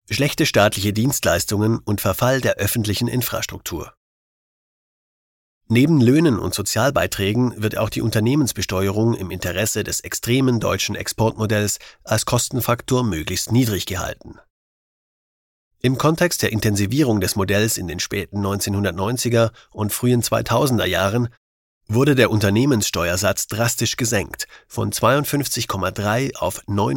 Schlechte staatliche Dienstleistungen und Verfall der öffentlichen Infrastruktur. Neben Löhnen und Sozialbeiträgen wird auch die Unternehmensbesteuerung im Interesse des extremen deutschen Exportmodells als Kostenfaktor möglichst niedrig gehalten. Im Kontext der Intensivierung des Modells in den späten 1990er und frühen 2000er Jahren wurde der Unternehmenssteuersatz drastisch gesenkt von 52,3 auf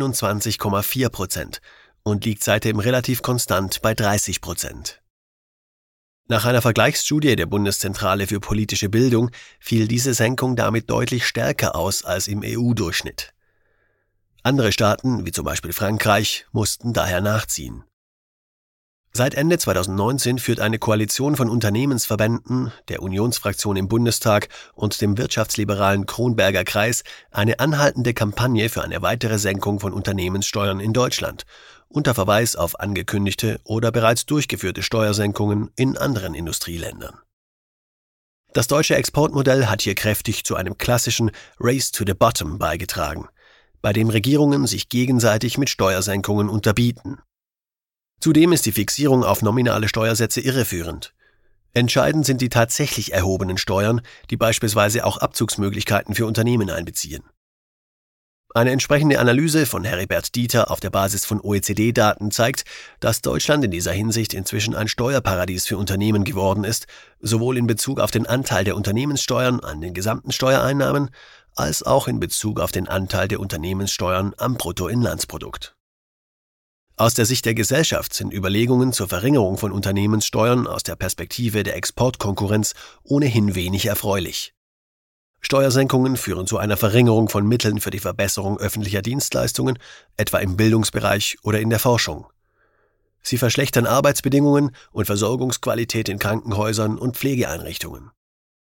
29,4% und liegt seitdem relativ konstant bei 30%. Nach einer Vergleichsstudie der Bundeszentrale für politische Bildung fiel diese Senkung damit deutlich stärker aus als im EU-Durchschnitt. Andere Staaten, wie zum Beispiel Frankreich, mussten daher nachziehen. Seit Ende 2019 führt eine Koalition von Unternehmensverbänden, der Unionsfraktion im Bundestag und dem wirtschaftsliberalen Kronberger Kreis eine anhaltende Kampagne für eine weitere Senkung von Unternehmenssteuern in Deutschland, unter Verweis auf angekündigte oder bereits durchgeführte Steuersenkungen in anderen Industrieländern. Das deutsche Exportmodell hat hier kräftig zu einem klassischen Race to the Bottom beigetragen, bei dem Regierungen sich gegenseitig mit Steuersenkungen unterbieten. Zudem ist die Fixierung auf nominale Steuersätze irreführend. Entscheidend sind die tatsächlich erhobenen Steuern, die beispielsweise auch Abzugsmöglichkeiten für Unternehmen einbeziehen. Eine entsprechende Analyse von Heribert Dieter auf der Basis von OECD-Daten zeigt, dass Deutschland in dieser Hinsicht inzwischen ein Steuerparadies für Unternehmen geworden ist, sowohl in Bezug auf den Anteil der Unternehmenssteuern an den gesamten Steuereinnahmen, als auch in Bezug auf den Anteil der Unternehmenssteuern am Bruttoinlandsprodukt. Aus der Sicht der Gesellschaft sind Überlegungen zur Verringerung von Unternehmenssteuern aus der Perspektive der Exportkonkurrenz ohnehin wenig erfreulich. Steuersenkungen führen zu einer Verringerung von Mitteln für die Verbesserung öffentlicher Dienstleistungen, etwa im Bildungsbereich oder in der Forschung. Sie verschlechtern Arbeitsbedingungen und Versorgungsqualität in Krankenhäusern und Pflegeeinrichtungen.